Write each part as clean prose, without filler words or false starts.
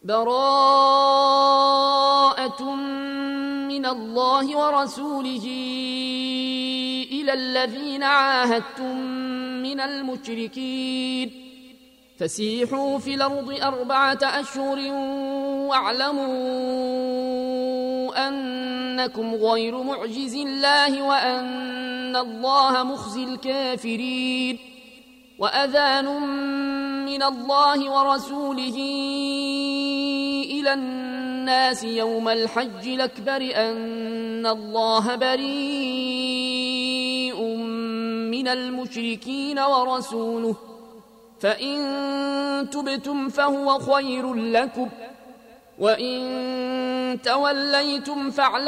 براءة من الله ورسوله إلى الذين عاهدتم من المشركين فسيحوا في الأرض 4 أشهر واعلموا أنكم غير معجز الله وأن الله مخزي الكافرين وأذان من الله ورسوله إلى الناس يوم الحج الأكبر أن الله بريء من المشركين ورسوله فإن تبتم فهو خير لكم وإن توليتم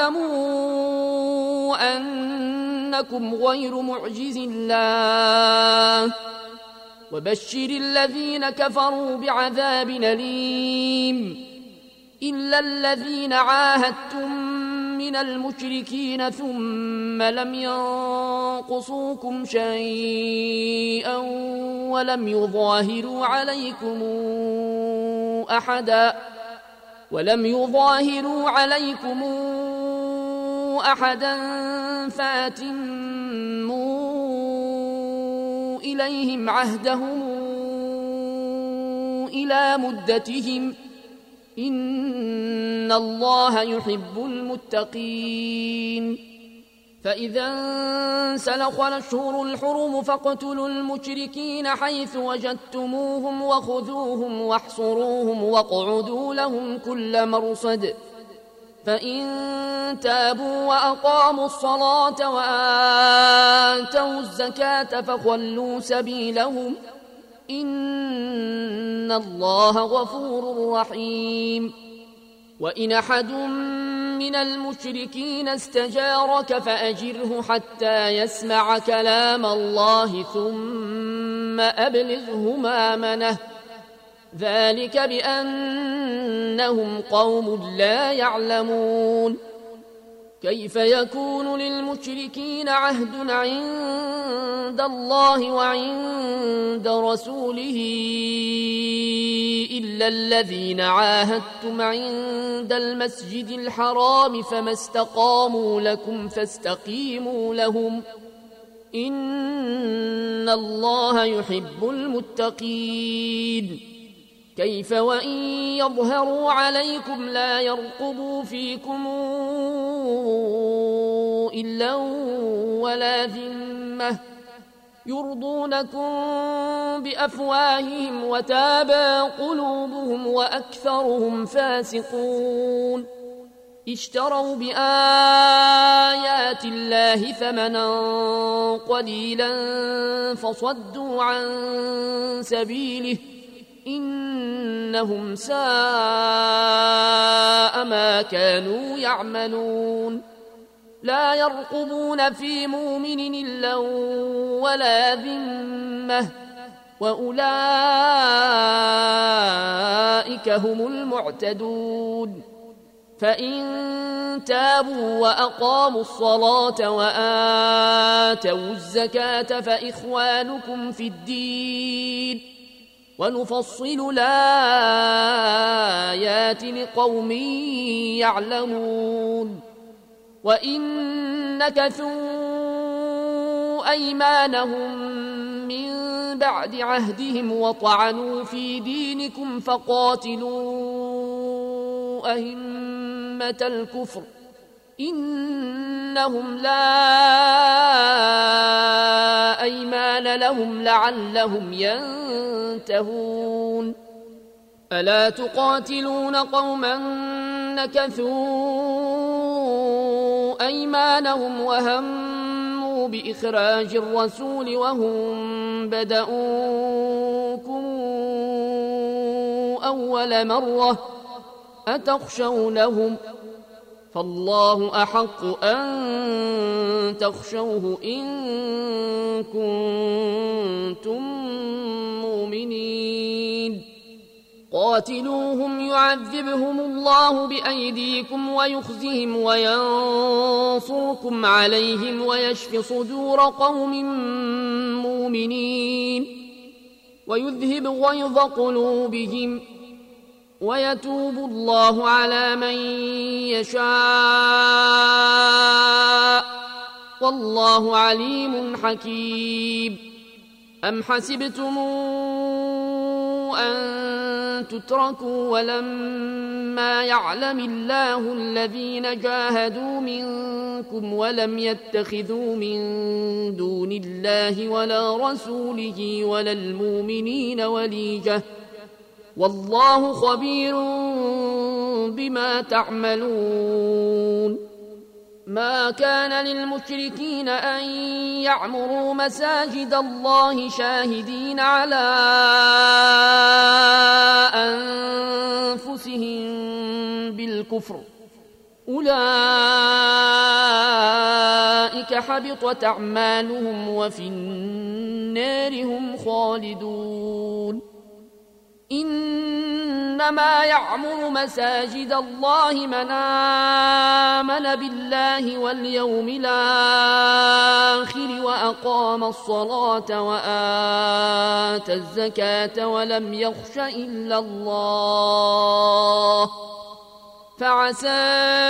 فاعلموا أنكم غير معجز الله وبشر الذين كفروا بعذاب أليم إلا الذين عاهدتم من المشركين ثم لم ينقصوكم شيئا ولم يظاهروا عليكم أحدا فأتموا إليهم عهدهم إلى مدتهم إن الله يحب المتقين فإذا انسلخ الأشهر الحرم فاقتلوا المشركين حيث وجدتموهم وخذوهم واحصروهم واقعدوا لهم كل مرصد فإن تابوا وأقاموا الصلاة وآتوا الزكاة فخلوا سبيلهم إن الله غفور رحيم وإن أحد من المشركين استجارك فأجره حتى يسمع كلام الله ثم أبلغه مأمنه ذلك بأنهم قوم لا يعلمون كيف يكون للمشركين عهد عند الله وعند رسوله إلا الذين عاهدتم عند المسجد الحرام فما استقاموا لكم فاستقيموا لهم إن الله يحب المتقين كيف وإن يظهروا عليكم لا يرقبوا فيكم إلا ولا ذمة يرضونكم بأفواههم وتابى قلوبهم وأكثرهم فاسقون اشتروا بآيات الله ثمنا قليلا فصدوا عن سبيله إنهم ساء ما كانوا يعملون لا يرقبون في مؤمن إلا ولا ذمة وأولئك هم المعتدون فإن تابوا وأقاموا الصلاة وآتوا الزكاة فإخوانكم في الدين ونفصل الآيات لقوم يعلمون وإن نكثوا أيمانهم من بعد عهدهم وطعنوا في دينكم فقاتلوا أئمة الكفر إنهم لا أيمان لهم لعلهم ينتهون ألا تقاتلون قوما نكثوا أيمانهم وهموا بإخراج الرسول وهم بدؤوكم أول مرة أتخشونهم فالله أحق أن تخشوه إن كنتم مؤمنين قاتلوهم يعذبهم الله بأيديكم ويخزهم وينصركم عليهم ويشف صدور قوم مؤمنين ويذهب غيظ قلوبهم ويتوب الله على من يشاء والله عليم حكيم. أم حسبتم أن تتركوا ولما يعلم الله الذين جاهدوا منكم ولم يتخذوا من دون الله ولا رسوله ولا المؤمنين وليجة والله خبير بما تعملون. ما كان للمشركين أن يعمروا مساجد الله شاهدين على أنفسهم بالكفر أولئك حبطت أعمالهم وفي النار هم خالدون. إنما يعمر مساجد الله من آمن بالله واليوم الآخر وأقام الصلاة وآتى الزكاة ولم يخش إلا الله فعسى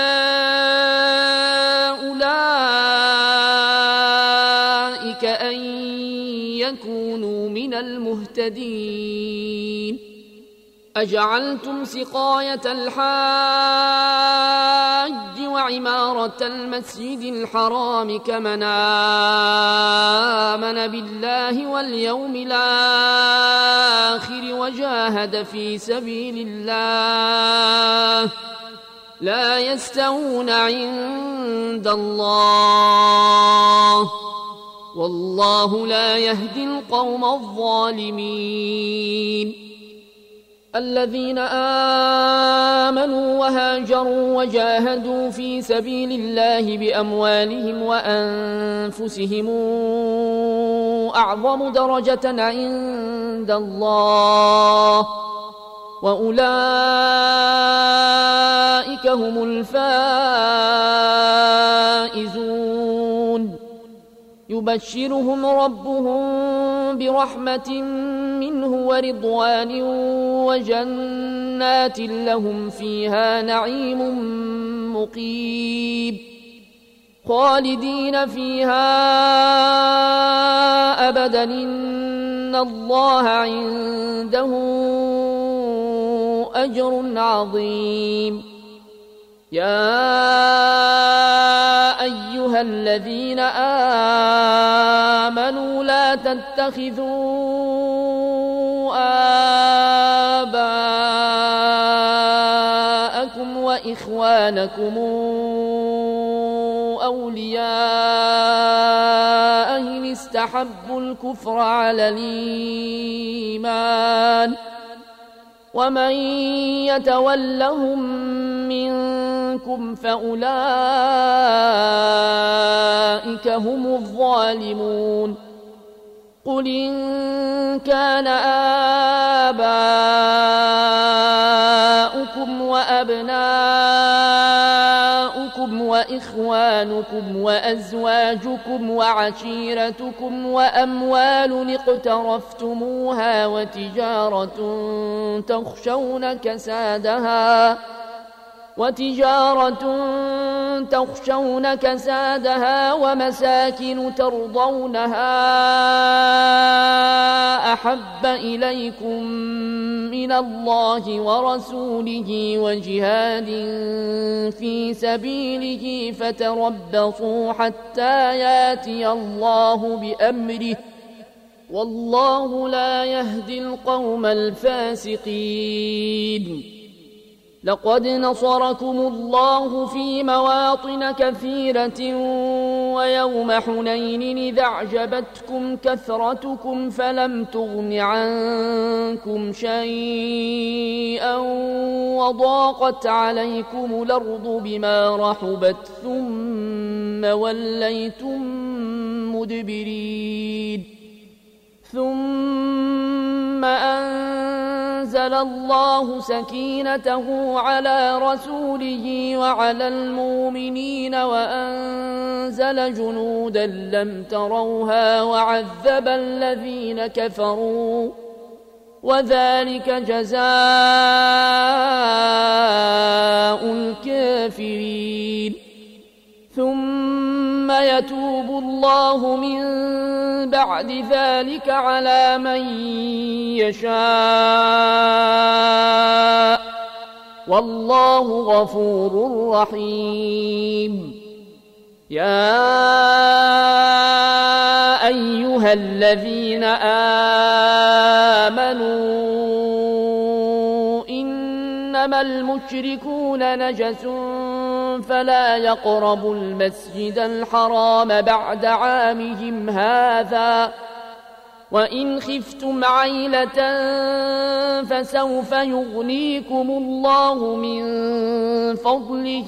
أولئك أن يكونوا من المهتدين. أجعلتم سقاية الحاج وعمارة المسجد الحرام كمن آمن بالله واليوم الآخر وجاهد في سبيل الله لا يستوون عند الله والله لا يهدي القوم الظالمين. الذين آمنوا وهاجروا وجاهدوا في سبيل الله بأموالهم وأنفسهم أعظم درجة عند الله وأولئك هم الفائزون. يبشرهم ربهم برحمة منه ورضوان وجنات لهم فيها نعيم مقيم خالدين فيها أبدا إن الله عنده أجر عظيم. يا أيها الذين آمنوا لا تتخذوا آباءكم وإخوانكم أولياء إن استحبوا الكفر على الإيمان ومن يتولهم منكم فأولئك هم الظالمون. قل إن كان آباؤكم وأبناؤكم وإخوانكم وأزواجكم وعشيرتكم وأموال اقترفتموها وتجارة تخشون كسادها ومساكن ترضونها أحب إليكم من الله ورسوله وجهاد في سبيله فتربصوا حتى ياتي الله بأمره والله لا يهدي القوم الفاسقين. لقد نصركم الله في مواطن كثيرة ويوم حنين إذ أعجبتكم كثرتكم فلم تغن عنكم شيئا وضاقت عليكم الأرض بما رحبت ثم وليتم مدبرين. ثم أنزل الله سكينته على رسوله وعلى المؤمنين وأنزل جنودا لم تروها وعذب الذين كفروا وذلك جزاء الكافرين. ثم يتوب الله من بعد ذلك على من يشاء والله غفور رحيم. يا أيها الذين آمنوا إنما المشركون نجس فلا يقربوا المسجد الحرام بعد عامهم هذا وإن خفتم عيلة فسوف يغنيكم الله من فضله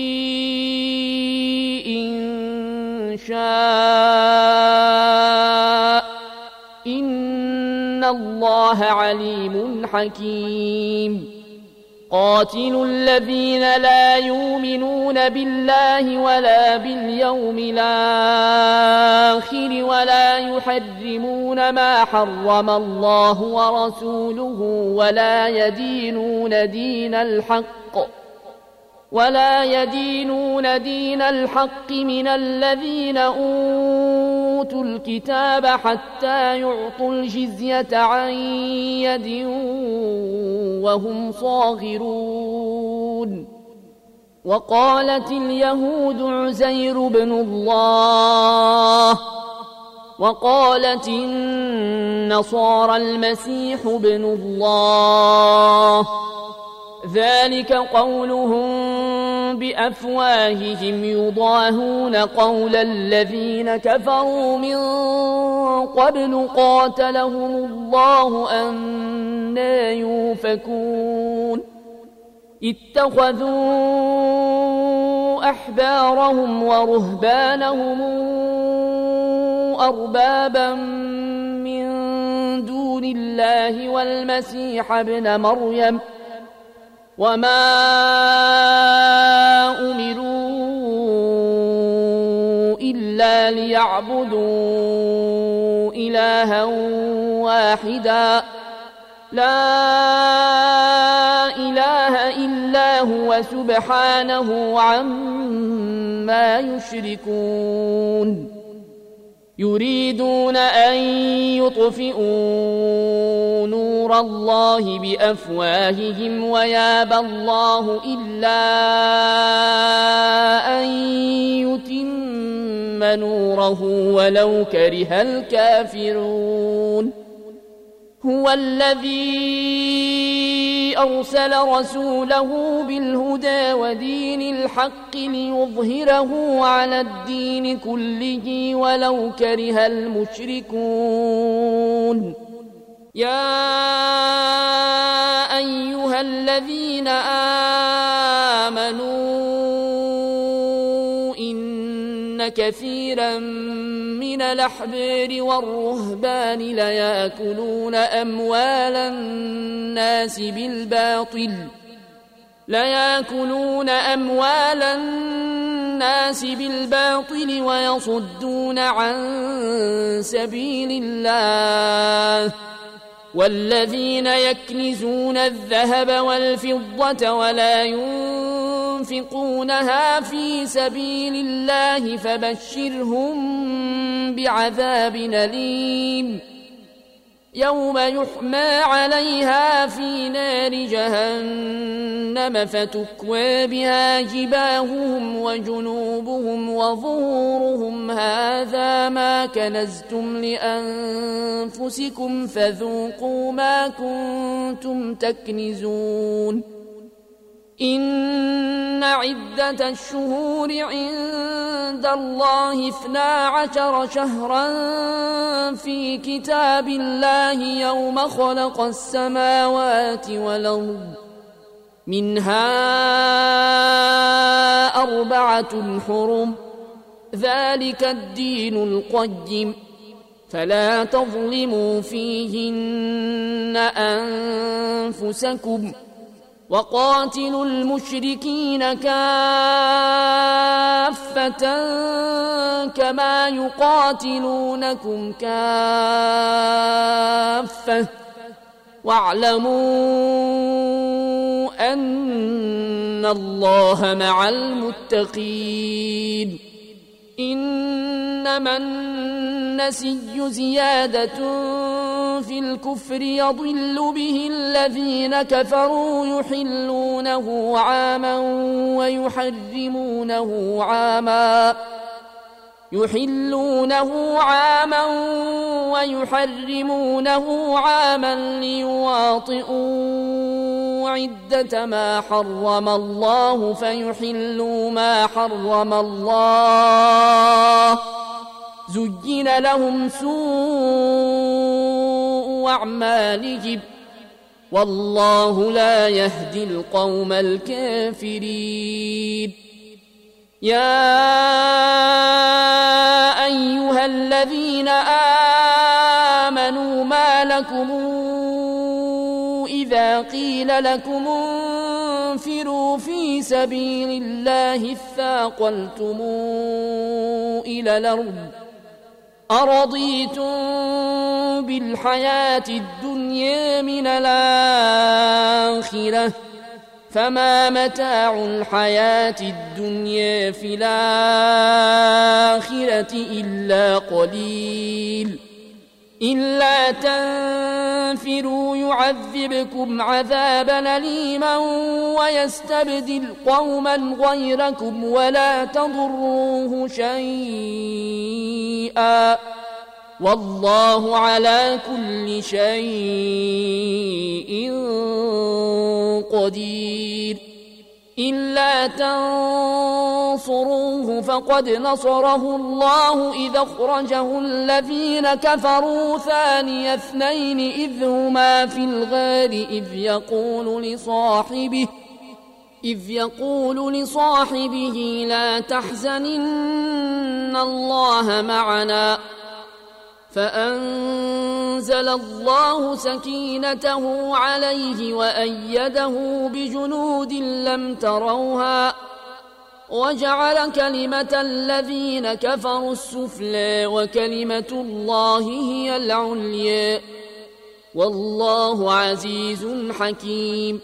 إن شاء إن الله عليم حكيم. قاتلوا الذين لا يؤمنون بالله ولا باليوم الآخر ولا يحرمون ما حرم الله ورسوله ولا يدينون دين الحق من الذين أوتوا الكتاب حتى يعطوا الجزية عن يد وهم صاغرون. وقالت اليهود عزير بن الله وقالت النصارى المسيح بن الله ذلك قولهم بأفواههم يضاهون قول الذين كفروا من قبل قاتلهم الله أنى يؤفكون. اتخذوا أحبارهم ورهبانهم أربابا من دون الله والمسيح ابن مريم وما أمروا إلا ليعبدوا إلها واحدا لا إله إلا هو سبحانه عما يشركون. يريدون أن يطفئوا نور الله بأفواههم ويابى الله إلا أن يتم نوره ولو كره الكافرون. هو الذي أرسل رسوله بالهدى ودين الحق ليظهره على الدين كله ولو كره المشركون. يا أيها الذين آمنوا إن كثيرا من الأحبار والرهبان ليأكلون أموال الناس بالباطل ويصدون عن سبيل الله. والذين يكنزون الذهب والفضة ولا ينفقونها في سبيل الله فبشرهم بعذاب أليم يوم يحمى عليها في نار جهنم فتكوى بها جباههم وجنوبهم وظهورهم هذا ما كنزتم لأنفسكم فذوقوا ما كنتم تكنزون. إن عدة الشهور عند الله 12 شهرا في كتاب الله يوم خلق السماوات والأرض منها 4 حرم ذلك الدين القيم فلا تظلموا فيهن أنفسكم وقاتلوا المشركين كافة كما يقاتلونكم كافة واعلموا أن الله مع المتقين إنما النسي زيادة في الكفر يضل به الذين كفروا يحلونه عاما ويحرمونه عاما ليواطئوا عدة ما حرم الله فيحلوا ما حرم الله زين لهم سوء أعمالهم والله لا يهدي القوم الكافرين يا أيها الذين آمنوا ما لكم إذا قيل لكم انفروا في سبيل الله اثاقلتم إلى الأرض أرضيتم بالحياة الدنيا من الآخرة فما متاع الحياة الدنيا في الآخرة إلا قليل إلا تنفروا يعذبكم عذابا أليما ويستبدل قوما غيركم ولا تضروه شيئا والله على كل شيء قدير إلا تنصروه فقد نصره الله إذ أخرجه الذين كفروا ثاني اثنين إذ هما في الغار إذ يقول لصاحبه لا تحزن إن الله معنا فأنزل الله سكينته عليه وأيده بجنود لم تروها وجعل كلمة الذين كفروا السفلى وكلمة الله هي العليا والله عزيز حكيم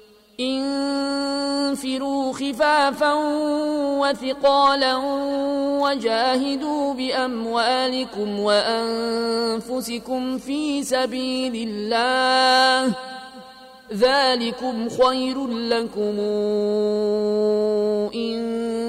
انفروا خفافا وثقالا وجاهدوا بأموالكم وأنفسكم في سبيل الله ذلكم خير لكم إن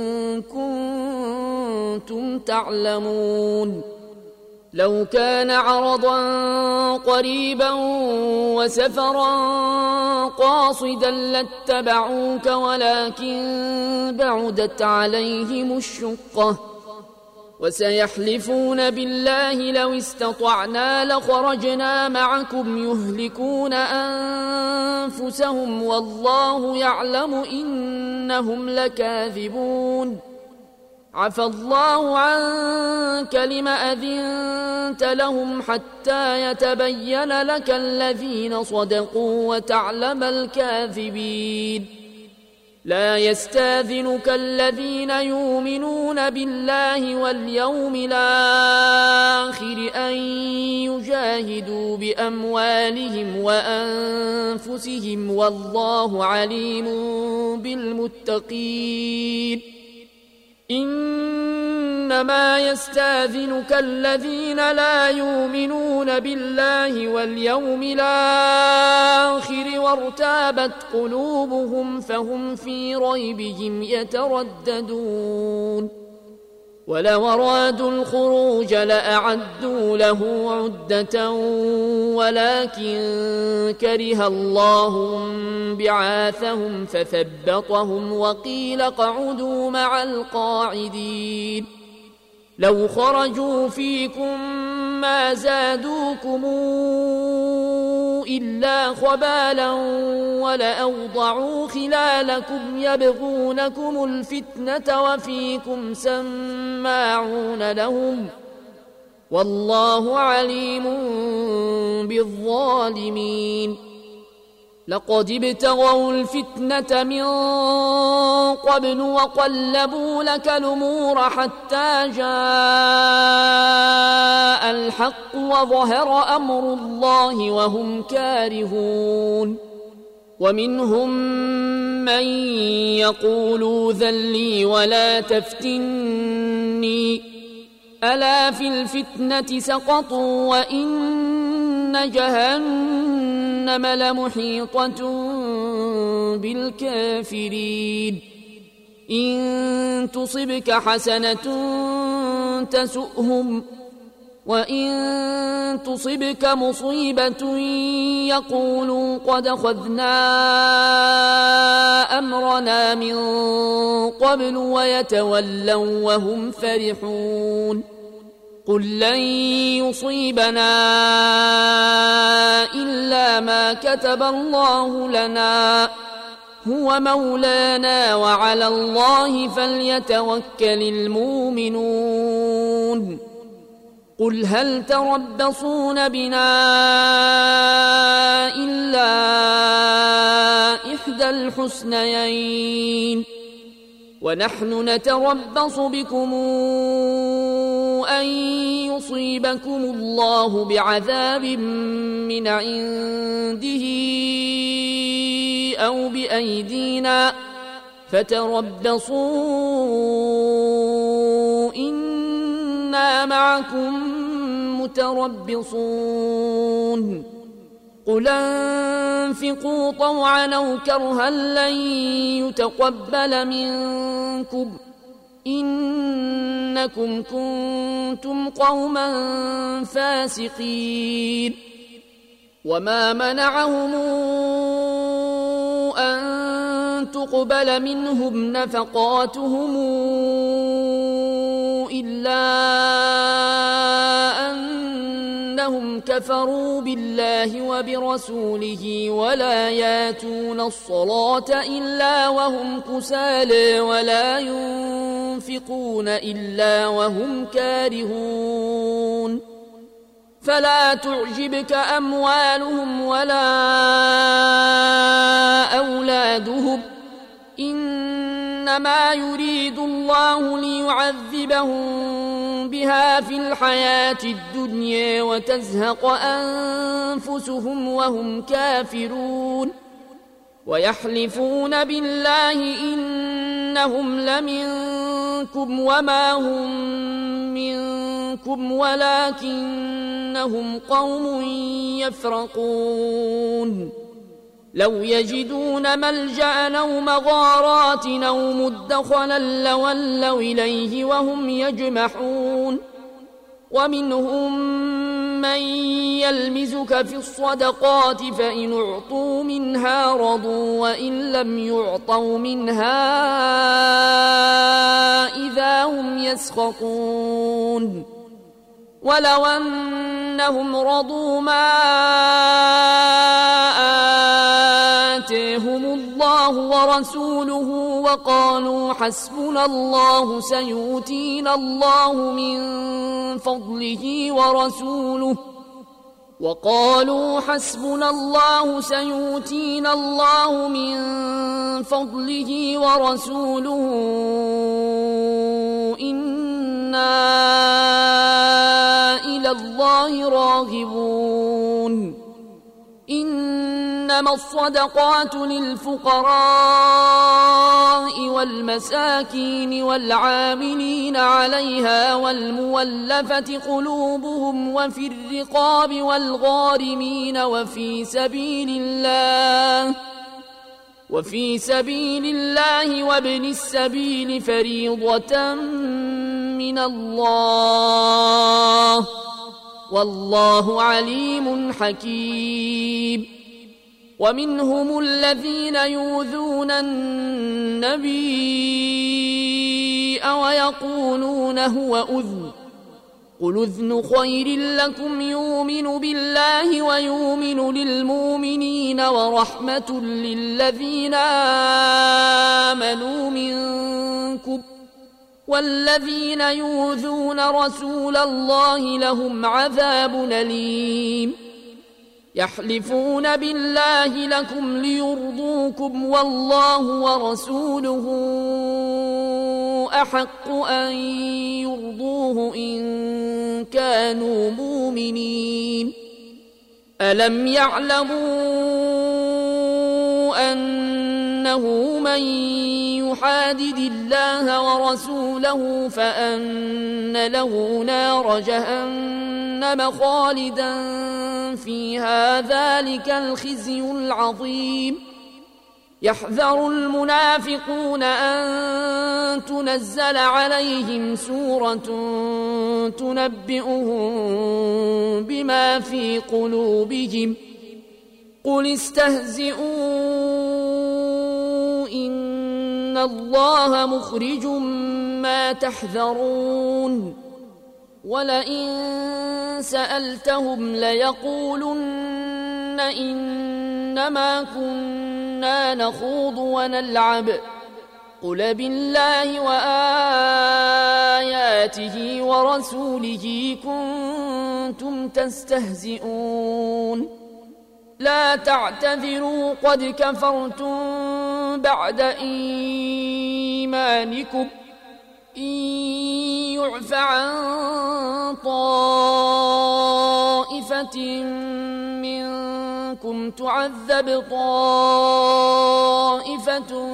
كنتم تعلمون لو كان عرضا قريبا وسفرا قاصدا لاتبعوك ولكن بعدت عليهم الشقة وسيحلفون بالله لو استطعنا لخرجنا معكم يهلكون أنفسهم والله يعلم إنهم لكاذبون عفى الله عنك لم أذنت لهم حتى يتبين لك الذين صدقوا وتعلم الكاذبين لا يستاذنك الذين يؤمنون بالله واليوم الآخر أن يجاهدوا بأموالهم وأنفسهم والله عليم بالمتقين إنما يستاذنك الذين لا يؤمنون بالله واليوم الآخر وارتابت قلوبهم فهم في ريبهم يترددون ولو أرادوا الخروج لأعدوا له عدة ولكن كره الله بعاثهم فثبطهم وقيل اقعدوا مع القاعدين لو خرجوا فيكم ما زادوكم إلا خبالا ولأوضعوا خلالكم يبغونكم الفتنة وفيكم سماعون لهم والله عليم بالظالمين لقد ابتغوا الفتنة من قبل وقلبوا لك الأمور حتى جاء الحق وظهر أمر الله وهم كارهون ومنهم من يقول ذل لي ولا تفتني ألا في الفتنة سقطوا وإن جهنم لمحيطة بالكافرين إن تصبك حسنة تسؤهم وإن تصبك مصيبة يقولوا قد أخذنا أمرنا من قبل ويتولوا وهم فرحون قل لن يصيبنا إلا ما كتب الله لنا هو مولانا وعلى الله فليتوكل المؤمنون قل هل تربصون بنا إلا إحدى الحسنيين ونحن نتربص بكم أن يصيبكم الله بعذاب من عنده أو بأيدينا فتربصوا إنا معكم متربصون قل انفقوا طوعا أو كرها لن يتقبل منكم إنكم كنتم قوما فاسقين وما منعهم أن تقبل منهم نفقاتهم إلا أنهم كفروا بالله وبرسوله ولا ياتون الصلاة إلا وهم كسالى ولا ينفقون إلا وهم كارهون فلا تعجبك أموالهم ولا أولادهم إنما يريد الله ليعذبهم بها في الحياة الدنيا وتزهق أنفسهم وهم كافرون ويحلفون بالله إنهم لمنكم وما هم منكم ولكنهم قوم يفرقون لو يجدون ملجأ أو مغارات أو مدخلا لولوا إليه وهم يجمحون ومنهم من يلمزك في الصدقات فإن أعطوا منها رضوا وإن لم يعطوا منها إذا هم يسخطون ولو أنهم رضوا ما آتاهم الله ورسوله وقالوا حسبنا الله سيؤتينا الله من فضله ورسوله وقالوا حسبنا الله سيؤتينا الله من فضله ورسوله إنا إلى الله راغبون إنما الصدقات للفقراء والمساكين والعاملين عليها والمولفة قلوبهم وفي الرقاب والغارمين وفي سبيل الله وابن السبيل فريضة من الله والله عليم حكيم ومنهم الذين يؤذون النبي ويقولون هو أذن قل أذن خير لكم يؤمن بالله ويؤمن للمؤمنين ورحمة للذين آمنوا منكم والذين يؤذون رسول الله لهم عذاب أليم يحلفون بالله لكم ليرضوكم والله ورسوله أحق أن يرضوه إن كانوا مؤمنين ألم يعلموا أنه من يحادد الله ورسوله فأن له نار جهنم خالدا فيها ذلك الخزي العظيم يحذر المنافقون أن تنزل عليهم سورة تنبئهم بما في قلوبهم قل استهزئوا إن الله مخرج ما تحذرون ولئن سألتهم ليقولن إنما كنا نخوض ونلعب قل بالله وآياته ورسوله كنتم تستهزئون لا تعتذروا قد كفرتم بعد إيمانكم إن يعف عن طائفة منكم تعذب طائفة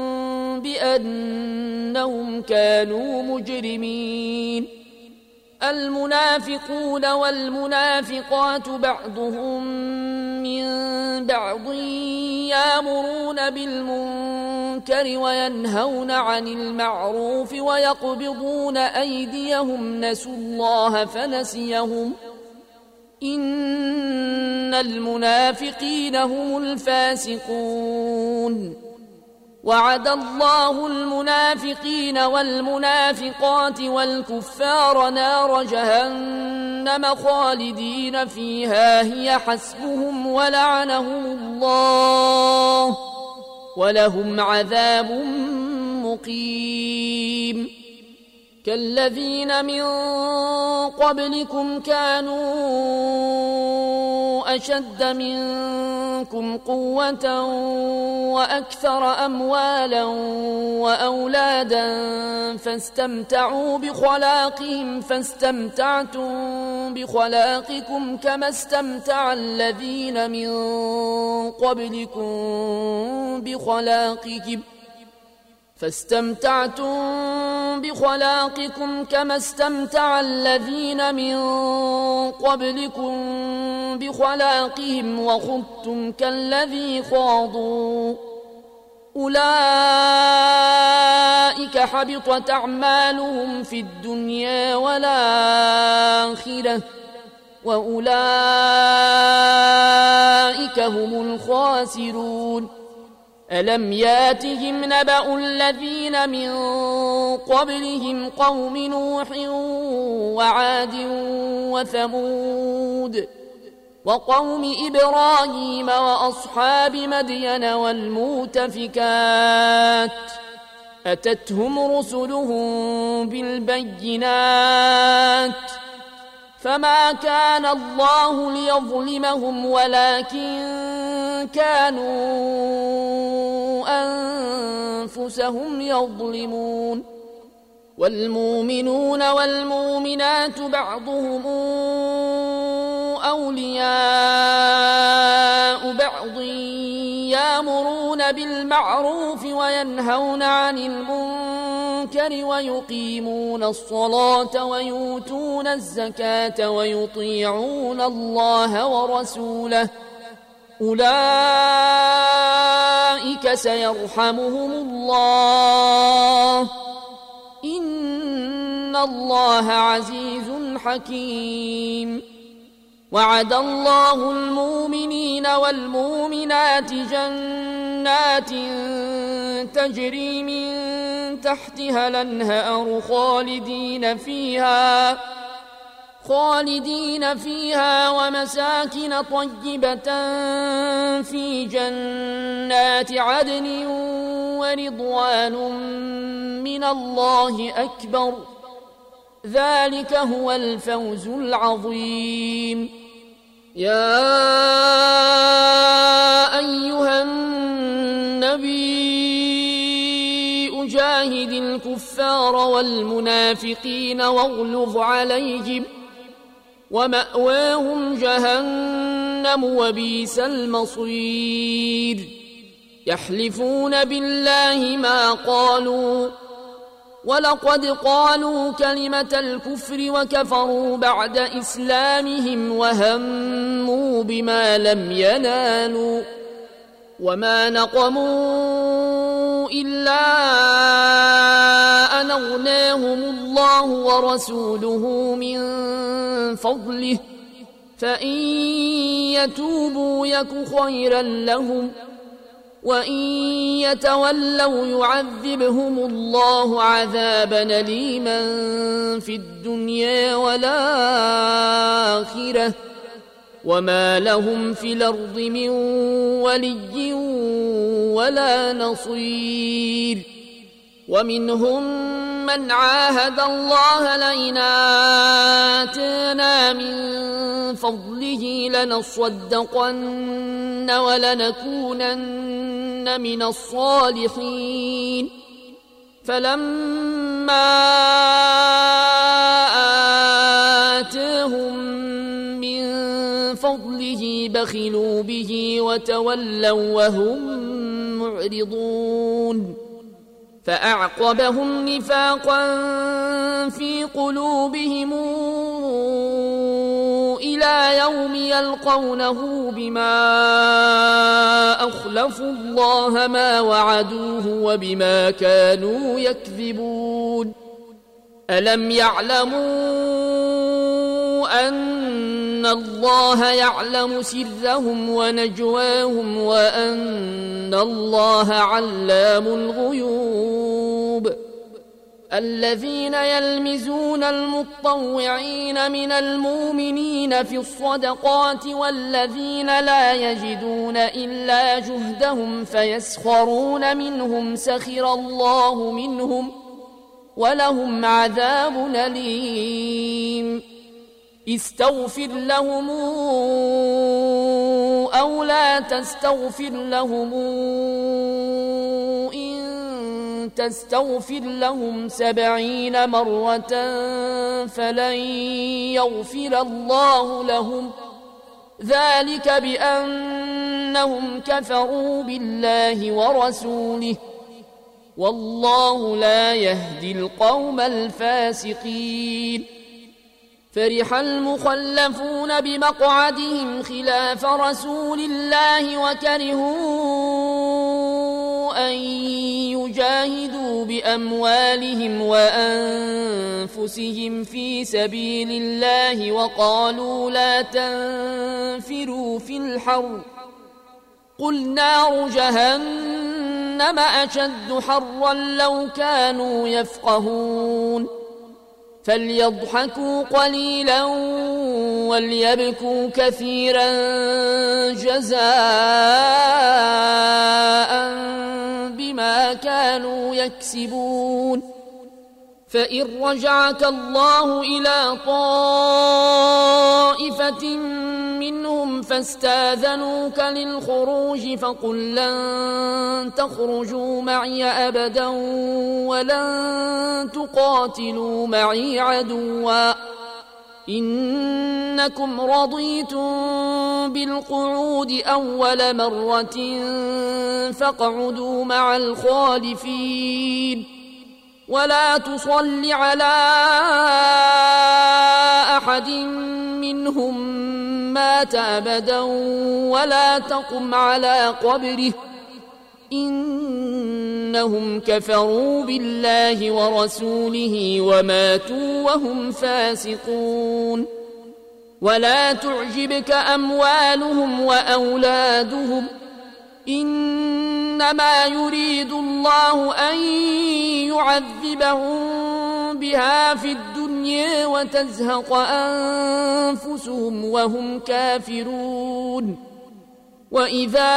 بأنهم كانوا مجرمين المنافقون والمنافقات بعضهم من بعض يأمرون بالمنكر وينهون عن المعروف ويقبضون أيديهم نسوا الله فنسيهم إن المنافقين هم الفاسقون وعد الله المنافقين والمنافقات والكفار نار جهنم خالدين فيها هي حسبهم ولعنهم الله ولهم عذاب مقيم كالذين من قبلكم كانوا أشد منكم قوة وأكثر أموالا وأولادا فاستمتعوا بخلاقهم فاستمتعتم بخلاقكم كما استمتع الذين من قبلكم بخلاقهم فاستمتعتم بخلاقكم كما استمتع الذين من قبلكم بخلاقهم وخضتم كالذي خاضوا أولئك حبطت أعمالهم في الدنيا والآخرة وأولئك هم الخاسرون ألم ياتهم نبأ الذين من قبلهم قوم نوح وعاد وثمود وقوم إبراهيم وأصحاب مدين والمؤتفكات أتتهم رسلهم بالبينات فما كان الله ليظلمهم ولكن كانوا أنفسهم يظلمون والمؤمنون والمؤمنات بعضهم أولياء بعض يأمرون بالمعروف وينهون عن المنكر ويقيمون الصلاة ويؤتون الزكاة ويطيعون الله ورسوله أولئك سيرحمهم الله إن الله عزيز حكيم وعد الله المؤمنين والمؤمنات جنات تجري من تحتها الأنهار خالدين فيها ومساكن طيبة في جنات عدن ورضوان من الله أكبر ذلك هو الفوز العظيم يا أيها النبي أجاهد الكفار والمنافقين واغلظ عليهم ومأواهم جهنم وبئس المصير يحلفون بالله ما قالوا ولقد قالوا كلمة الكفر وكفروا بعد إسلامهم وهموا بما لم ينالوا وما نقموا إلا أن أغناهم الله ورسوله من فضله فإن يتوبوا يك خيرا لهم وإن يتولوا يعذبهم الله عذابا أليما في الدنيا والآخرة وما لهم في الأرض من ولي ولا نصير ومنهم من عاهد الله لئن آتانا من فضله لنصدقن ولنكونن من الصالحين فلما آتاهم من فضله بخلوا به وتولوا وهم معرضون فأعقبهم نفاقا في قلوبهم إلى يوم يلقونه بما أخلفوا الله ما وعدوه وبما كانوا يكذبون ألم يعلموا أن الله يعلم سرهم ونجواهم وأن الله علام الغيوب الذين يلمزون المطوعين من المؤمنين في الصدقات والذين لا يجدون إلا جهدهم فيسخرون منهم سخر الله منهم ولهم عذاب أليم استغفر لهم أو لا تستغفر لهم إن تستغفر لهم 70 مرة فلن يغفر الله لهم ذلك بأنهم كفروا بالله ورسوله والله لا يهدي القوم الفاسقين فرح المخلفون بمقعدهم خلاف رسول الله وكرهوا أن يجاهدوا بأموالهم وأنفسهم في سبيل الله وقالوا لا تنفروا في الحر قل نار جهنم أشد حرا لو كانوا يفقهون فليضحكوا قليلا وليبكوا كثيرا جزاء بما كانوا يكسبون فإن رجعك الله إلى طائفة منهم فاستاذنوك للخروج فقل لن تخرجوا معي أبدا ولن تقاتلوا معي عدوا إنكم رضيتم بالقعود أول مرة فاقعدوا مع الخالفين ولا تصل على أحد منهم مات أبدا ولا تقم على قبره إنهم كفروا بالله ورسوله وماتوا وهم فاسقون ولا تعجبك أموالهم وأولادهم إنما يريد الله أن يعذبهم بها في الدنيا وتزهق أنفسهم وهم كافرون وإذا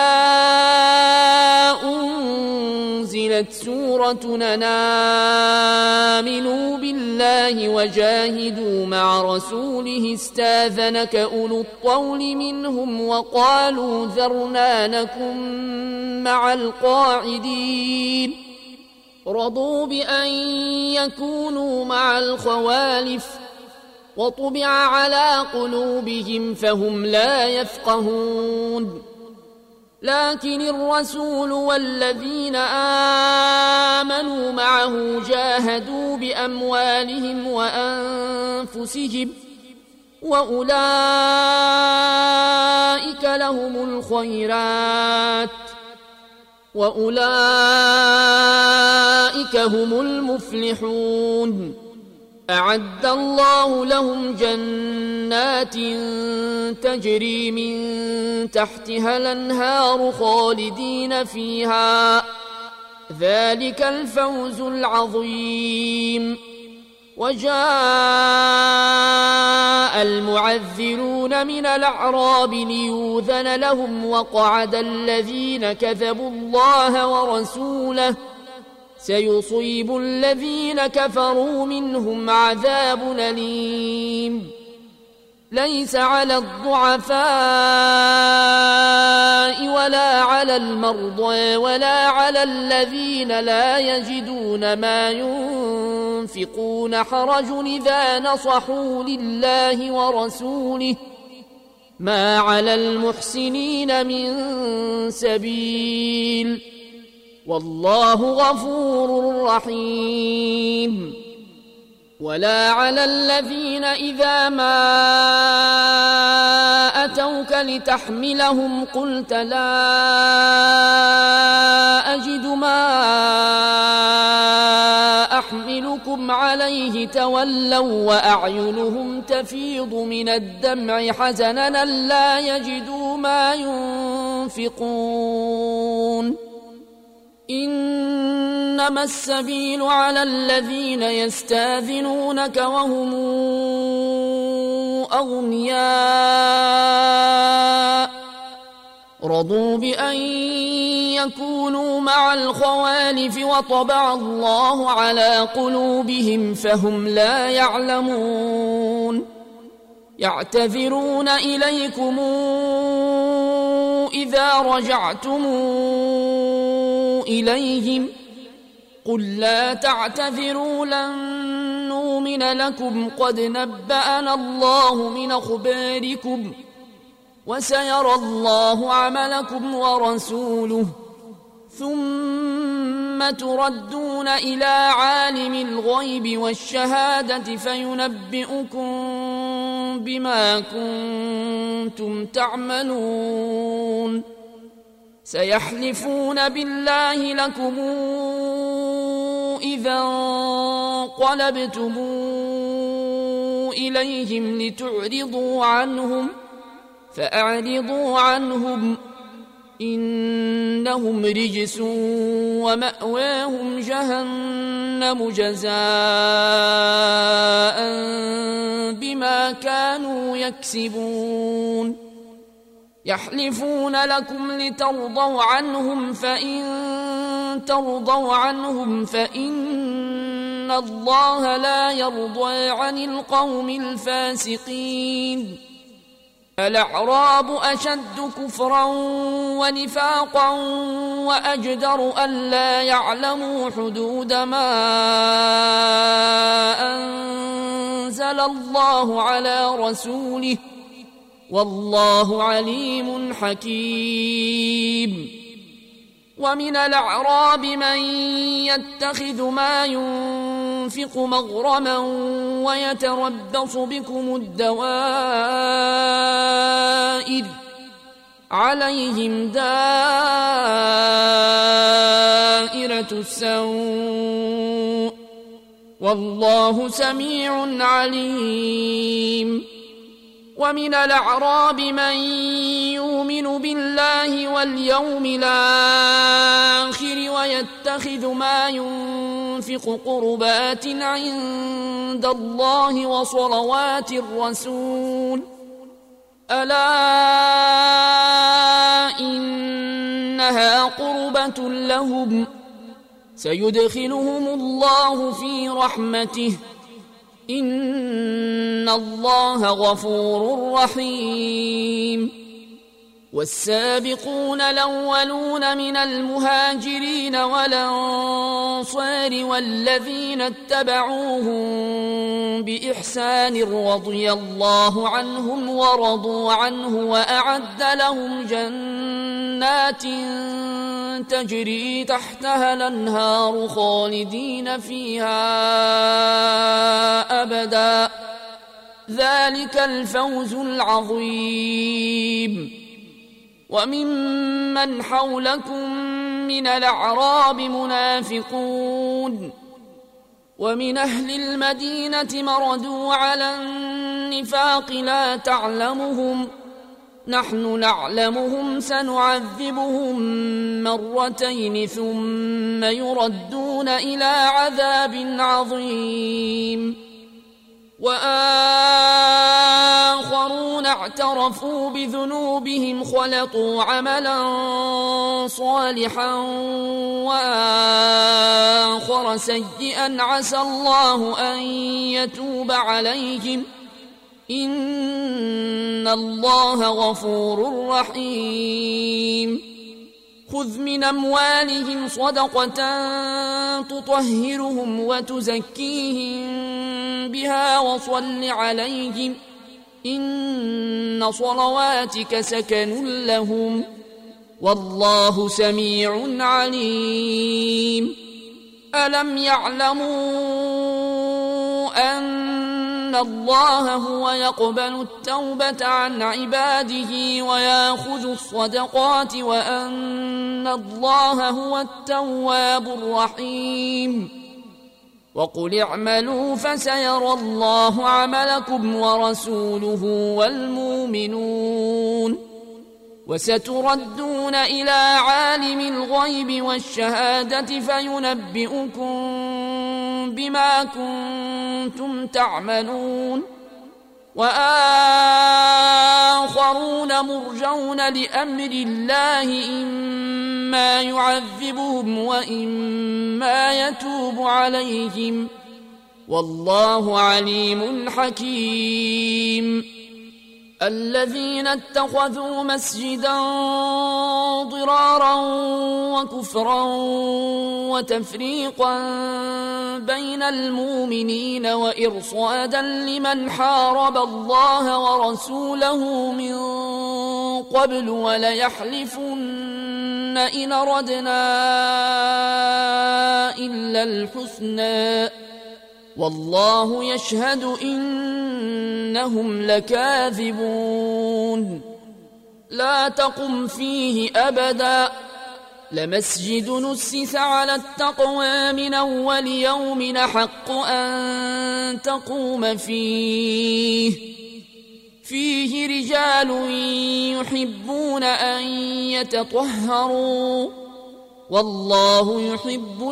أنزلت سورة أن آمنوا بالله وجاهدوا مع رسوله استاذنك أولو الطول منهم وقالوا ذرنا نكن مع القاعدين رضوا بأن يكونوا مع الخوالف وطبع على قلوبهم فهم لا يفقهون لكن الرسول والذين آمنوا معه جاهدوا بأموالهم وأنفسهم وأولئك لهم الخيرات وأولئك هم المفلحون أعد الله لهم جنات تجري من تحتها الأنهار خالدين فيها ذلك الفوز العظيم وجاء المعذرون من الأعراب ليؤذن لهم وقعد الذين كذبوا الله ورسوله سيصيب الذين كفروا منهم عذاب أليم ليس على الضعفاء ولا على المرضى ولا على الذين لا يجدون ما ينفقون حرج إذا نصحوا لله ورسوله ما على المحسنين من سبيل والله غفور رحيم ولا على الذين إذا ما أتوك لتحملهم قلت لا أجد ما أحملكم عليه تولوا وأعينهم تفيض من الدمع حزنا لا يجدوا ما ينفقون إنما السبيل على الذين يستاذنونك وهم أغنياء رضوا بأن يكونوا مع الخوالف وطبع الله على قلوبهم فهم لا يعلمون يعتذرون إليكم إذا رجعتم إليهم قل لا تعتذروا لن نؤمن لكم قد نبأنا الله من أخباركم وسيرى الله عملكم ورسوله ثم تردون إلى عالم الغيب والشهادة فينبئكم بما كنتم تعملون سيحلفون بالله لكم إذا انقلبتم إليهم لتعرضوا عنهم فأعرضوا عنهم إنهم رجس ومأواهم جهنم جزاء بما كانوا يكسبون يحلفون لكم لترضوا عنهم فإن ترضوا عنهم فإن الله لا يرضى عن القوم الفاسقين الأعراب أشد كفرا ونفاقا وأجدر ألا يعلموا حدود ما أنزل الله على رسوله والله عليم حكيم ومن الأعراب من يتخذ ما ينفق مغرما ويتربص بكم الدوائر عليهم دائرة السوء والله سميع عليم ومن الأعراب من يؤمن بالله واليوم الآخر ويتخذ ما ينفق قربات عند الله وصلوات الرسول ألا إنها قربة لهم سيدخلهم الله في رحمته إن الله غفور رحيم والسابقون الأولون من المهاجرين والأنصار والذين اتبعوهم بإحسان رضي الله عنهم ورضوا عنه وأعد لهم جنات تجري تحتها الأنهار خالدين فيها أبدا ذلك الفوز العظيم وممن حولكم من الأعراب منافقون ومن أهل المدينة مردوا على النفاق لا تعلمهم نحن نعلمهم سنعذبهم مرتين ثم يردون إلى عذاب عظيم وآخرون اعترفوا بذنوبهم خلطوا عملا صالحا وآخر سيئا عسى الله أن يتوب عليهم إن الله غفور رحيم خذ من أموالهم صدقة تطهرهم وتزكيهم بها وصل عليهم إن صلواتك سكن لهم والله سميع عليم ألم يعلموا أن الله هو يقبل التوبة عن عباده ويأخذ الصدقات وأن الله هو التواب الرحيم وقل اعملوا فسيرى الله عملكم ورسوله والمؤمنون وستردون إلى عالم الغيب والشهادة فينبئكم بما كنتم تعملون وآخرون مرجون لأمر الله إما يعذبهم وإما يتوب عليهم والله عليم حكيم الذين اتخذوا مسجدا ضرارا وكفرا وتفريقا بين المؤمنين وإرصادا لمن حارب الله ورسوله من قبل وليحلفن إن أردنا إلا الحسنى والله يشهد إنهم لكاذبون لا تقم فيه أبدا لمسجد نسس على التقوى من أول يوم حق أن تقوم فيه رجال يحبون أن يتطهروا والله يحب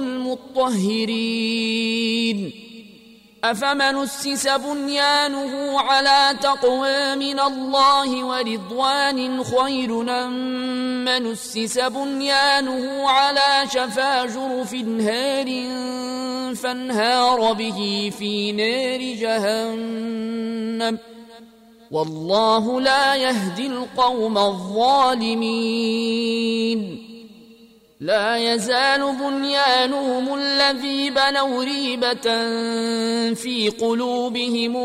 المطهرين أفمن أسس بنيانه على تقوى من الله ورضوان خير أم من أسس بنيانه على شفا جرف هار فانهار به في نار جهنم والله لا يهدي القوم الظالمين لا يزال بنيانهم الذي بنوا ريبة في قلوبهم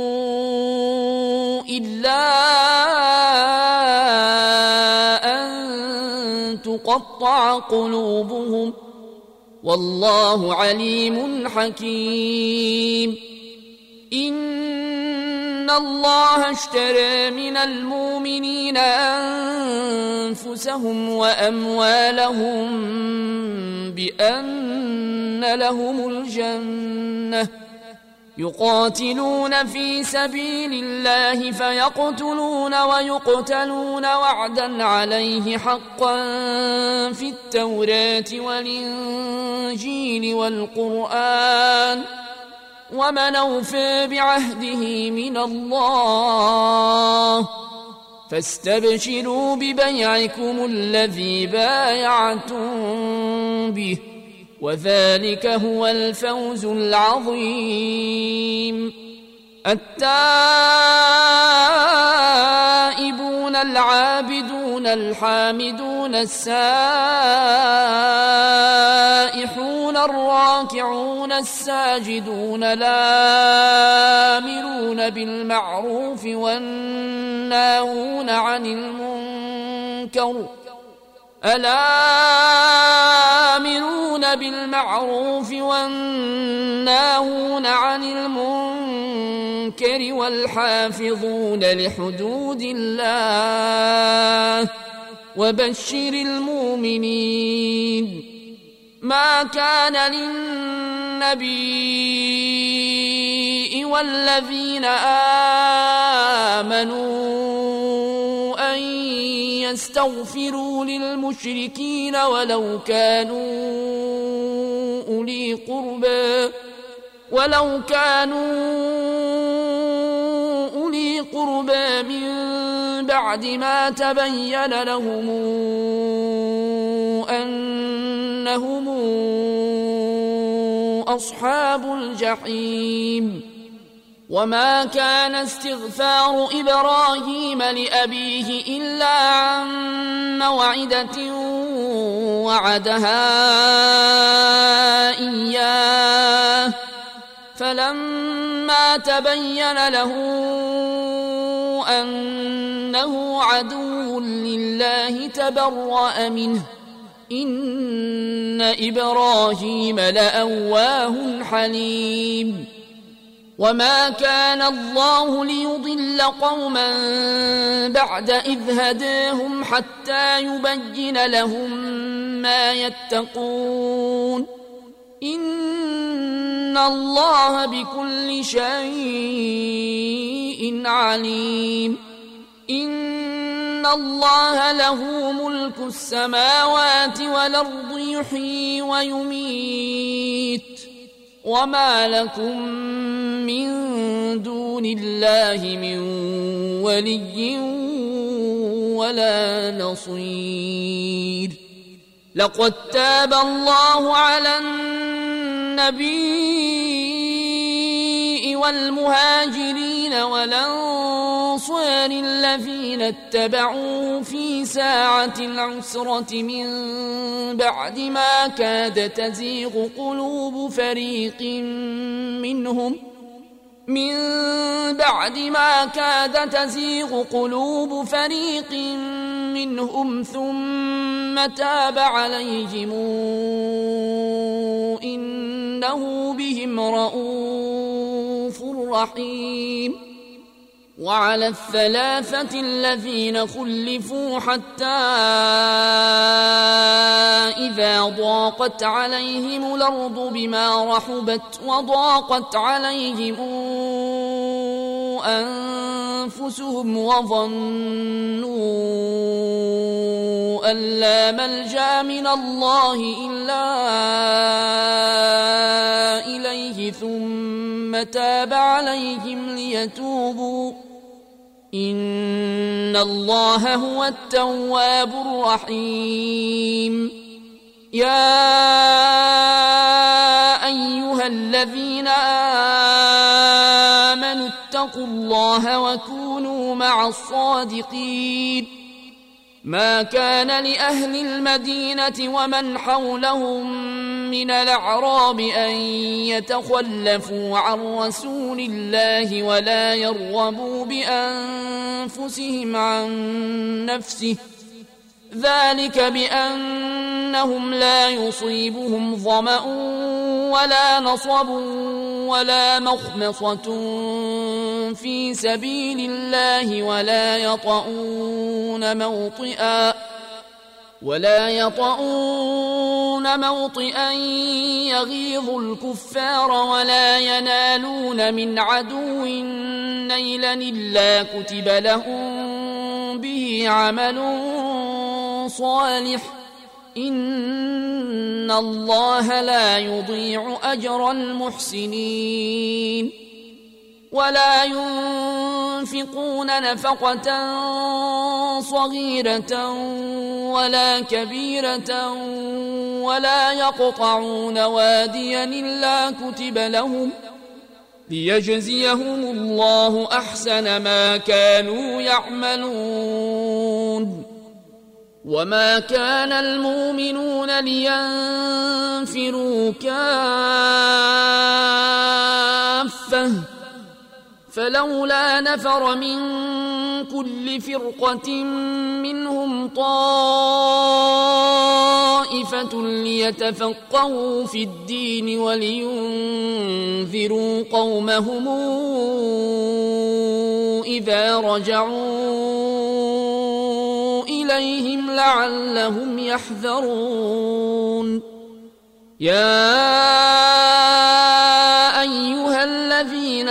إلا أن تقطع قلوبهم والله عليم حكيم إن الله اشترى من المؤمنين أنفسهم وأموالهم بأن لهم الجنة يقاتلون في سبيل الله فيقتلون ويقتلون وعدا عليه حقا في التوراة والإنجيل والقرآن ومن أوفى بعهده من الله فاستبشروا ببيعكم الذي بايعتم به وذلك هو الفوز العظيم. التائبون العابدون الحامدون السائحون الراكعون الساجدون الآمرون بالمعروف والناهون عن المنكر الآمرون بالمعروف والناهون عن المنكر والحافظون لحدود الله وبشر المؤمنين. ما كان للنبي والذين آمنوا أن يستغفروا للمشركين ولو كانوا أولي قربى من بعد ما تبين لهم أنهم أصحاب الجحيم. وما كان استغفار إبراهيم لأبيه إلا عن موعدة وعدها إياه فلما تبين له أنه عدو لله تبرأ منه إن إبراهيم لأواه حليم. وما كان الله ليضل قوما بعد إذ هداهم حتى يبين لهم ما يتقون إن الله بكل شيء عليم. إن الله له ملك السماوات والأرض يحيي ويميت وما لكم من دون الله من ولي ولا نصير. لقد تاب الله على النبي والمهاجرين والأنصار الذين اتبعوه في ساعة العسرة من بعد ما كاد تزيغ قلوب فريق منهم ثم تاب عليهم إنه بهم رؤوف رحيم. وعلى الثلاثة الذين خلفوا حتى إذا ضاقت عليهم الأرض بما رحبت وضاقت عليهم أنفسهم وظنوا أن لا ملجأ من الله إلا إليه ثم تاب عليهم ليتوبوا إن الله هو التواب الرحيم. يا أيها الذين آمنوا اتقوا الله وكونوا مع الصادقين. ما كان لأهل المدينة ومن حولهم من الأعراب أن يتخلفوا عن رسول الله ولا يرغبوا بأنفسهم عن نفسه ذلك بأنهم لا يصيبهم ظمأ ولا نصب ولا مخمصة في سبيل الله ولا يطؤون موطئا يغيظ الكفار ولا ينالون من عدو نيلا إلا كتب لهم به عمل صالح إن الله لا يضيع أجر المحسنين. ولا ينفقون نفقة صغيرة ولا كبيرة ولا يقطعون واديا إلا كتب لهم ليجزيهم الله أحسن ما كانوا يعملون. وما كان المؤمنون لينفروا كافة فلولا نفر من كل فرقة منهم طائفة ليتفقهوا في الدين ولينذروا قومهم إذا رجعوا إليهم لعلهم يحذرون. يا أيها الذين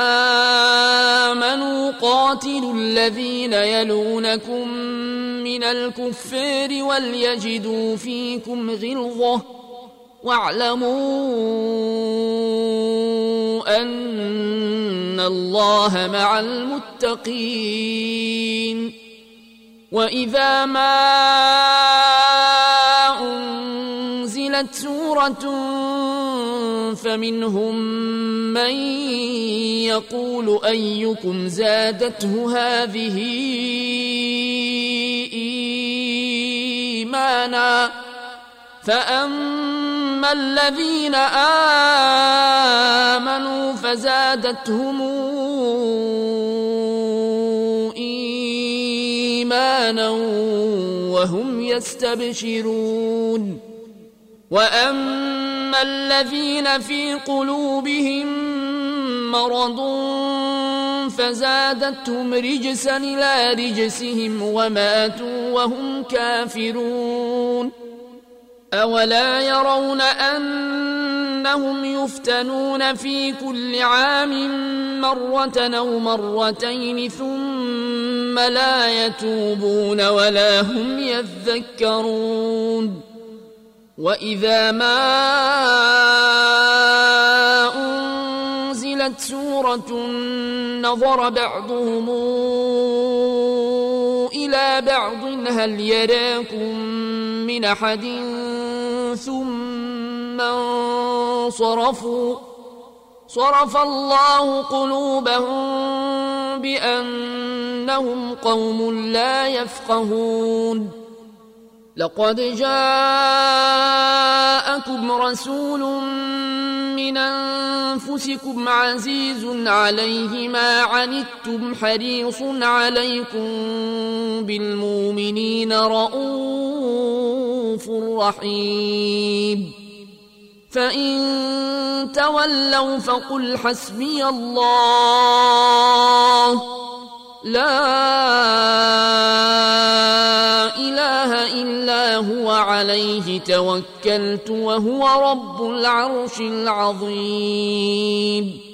آمنوا قاتلوا الذين يلونكم من الكفار وليجدوا فيكم غلظة واعلموا أن الله مع المتقين. وإذا ما أنزلت سورة فمنهم من يقول أيكم زادته هذه إيمانا فأما الذين آمنوا فزادتهم إيمانا وهم يستبشرون. وأما الذين في قلوبهم مرض فزادتهم رجسا إلى رجسهم وماتوا وهم كافرون. أولا يرون أنهم يفتنون في كل عام مرة أو مرتين ثم لا يتوبون ولا هم يذكرون. وإذا ما أنزلت سورة نظر بعضهم إلى بعض هل يراكم من أحد ثم انصرفوا صرف الله قلوبهم بأنهم قوم لا يفقهون. لقد جاءكم رسول من أنفسكم عزيز عليه ما عنتم حريص عليكم بالمؤمنين رؤوف رحيم. فإن تولوا فقل حسبي الله لا إله إلا هو عليه توكلت وهو رب العرش العظيم.